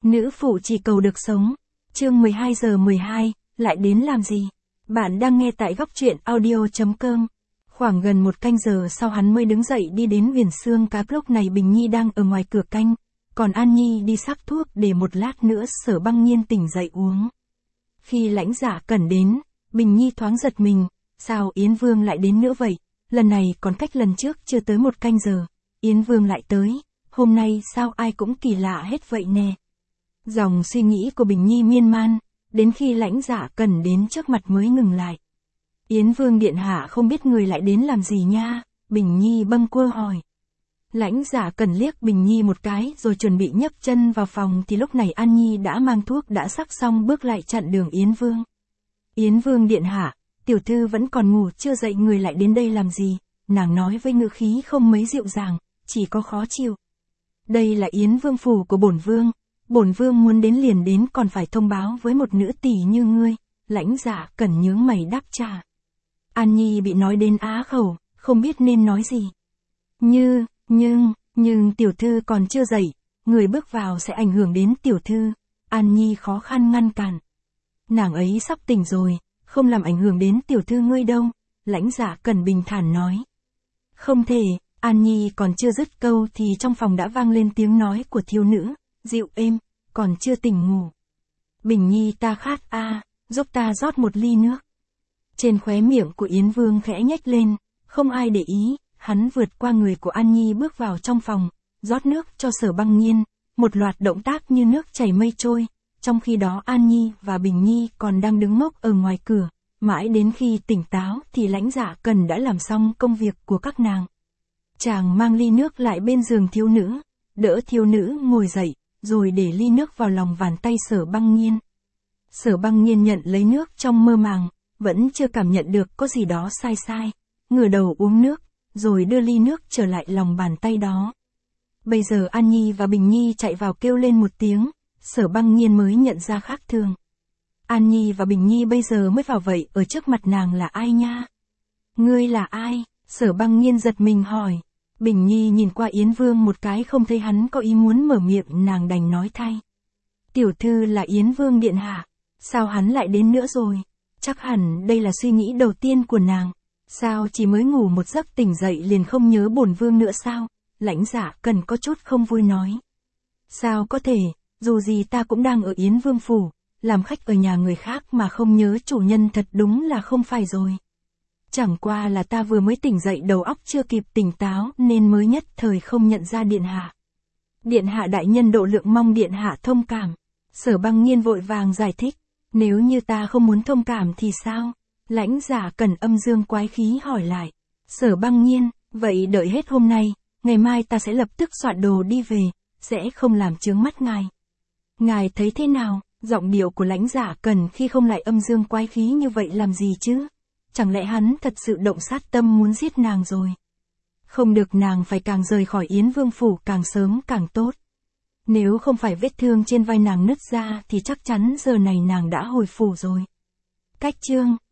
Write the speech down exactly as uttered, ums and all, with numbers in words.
Nữ phụ chỉ cầu được sống. Chương mười hai giờ mười hai, lại đến làm gì? Bạn đang nghe tại góc truyện audio chấm com. Khoảng gần một canh giờ sau hắn mới đứng dậy đi đến viền xương cá. Lúc này Bình Nhi đang ở ngoài cửa canh, còn An Nhi đi sắc thuốc để một lát nữa Sở Băng Nhiên tỉnh dậy uống. Khi Lãnh Dạ Cẩn đến, Bình Nhi thoáng giật mình, sao Yến Vương lại đến nữa vậy? Lần này còn cách lần trước chưa tới một canh giờ, Yến Vương lại tới, hôm nay sao ai cũng kỳ lạ hết vậy nè. Dòng suy nghĩ của Bình Nhi miên man, đến khi Lãnh Dạ Cẩn đến trước mặt mới ngừng lại. Yến Vương điện hạ không biết người lại đến làm gì nha, Bình Nhi bâng quơ hỏi. Lãnh Dạ Cẩn liếc Bình Nhi một cái rồi chuẩn bị nhấc chân vào phòng thì lúc này An Nhi đã mang thuốc đã sắc xong bước lại chặn đường Yến Vương. Yến Vương điện hạ, tiểu thư vẫn còn ngủ chưa dậy, người lại đến đây làm gì? Nàng nói với ngữ khí không mấy dịu dàng, chỉ có khó chịu. Đây là Yến Vương phủ của bổn vương, bổn vương muốn đến liền đến, còn phải thông báo với một nữ tỷ như ngươi. Lãnh Dạ Cẩn nhướng mày đáp trả. An Nhi bị nói đến á khẩu, không biết nên nói gì. Như, nhưng, nhưng tiểu thư còn chưa dậy, người bước vào sẽ ảnh hưởng đến tiểu thư. An Nhi khó khăn ngăn cản. Nàng ấy sắp tỉnh rồi, không làm ảnh hưởng đến tiểu thư ngươi đâu, Lãnh Dạ Cẩn bình thản nói. Không thể, An Nhi còn chưa dứt câu thì trong phòng đã vang lên tiếng nói của thiếu nữ, dịu êm, còn chưa tỉnh ngủ. Bình Nhi ta khát a, à, giúp ta rót một ly nước. Trên khóe miệng của Yến Vương khẽ nhếch lên, không ai để ý, hắn vượt qua người của An Nhi bước vào trong phòng, rót nước cho Sở Băng Nhiên, một loạt động tác như nước chảy mây trôi. Trong khi đó An Nhi và Bình Nhi còn đang đứng ngốc ở ngoài cửa, mãi đến khi tỉnh táo thì Lãnh Dạ Cẩn đã làm xong công việc của các nàng. Chàng mang ly nước lại bên giường thiếu nữ, đỡ thiếu nữ ngồi dậy, rồi để ly nước vào lòng bàn tay Sở Băng Nhiên. Sở Băng Nhiên nhận lấy nước trong mơ màng, vẫn chưa cảm nhận được có gì đó sai sai, ngửa đầu uống nước, rồi đưa ly nước trở lại lòng bàn tay đó. Bây giờ An Nhi và Bình Nhi chạy vào kêu lên một tiếng, Sở Băng Nhiên mới nhận ra khác thường. An Nhi và Bình Nhi bây giờ mới vào vậy, ở trước mặt nàng là ai nha? Ngươi là ai? Sở Băng Nhiên giật mình hỏi. Bình Nhi nhìn qua Yến Vương một cái không thấy hắn có ý muốn mở miệng, nàng đành nói thay. Tiểu thư là Yến Vương điện hạ, sao hắn lại đến nữa rồi? Chắc hẳn đây là suy nghĩ đầu tiên của nàng. Sao chỉ mới ngủ một giấc tỉnh dậy liền không nhớ bổn vương nữa sao? Lãnh Dạ Cẩn có chút không vui nói. Sao có thể, dù gì ta cũng đang ở Yến Vương phủ, làm khách ở nhà người khác mà không nhớ chủ nhân thật đúng là không phải rồi. Chẳng qua là ta vừa mới tỉnh dậy, đầu óc chưa kịp tỉnh táo nên mới nhất thời không nhận ra điện hạ. Điện hạ đại nhân độ lượng, mong điện hạ thông cảm. Sở Băng Nhiên vội vàng giải thích. Nếu như ta không muốn thông cảm thì sao? Lãnh Dạ Cẩn âm dương quái khí hỏi lại. Sở Băng Nhiên, vậy đợi hết hôm nay, ngày mai ta sẽ lập tức soạn đồ đi về, sẽ không làm chướng mắt ngài. Ngài thấy thế nào? Giọng điệu của Lãnh Dạ Cẩn khi không lại âm dương quái khí như vậy làm gì chứ? Chẳng lẽ hắn thật sự động sát tâm muốn giết nàng rồi? Không được, nàng phải càng rời khỏi Yến Vương phủ càng sớm càng tốt. Nếu không phải vết thương trên vai nàng nứt ra thì chắc chắn giờ này nàng đã hồi phủ rồi. Cách chương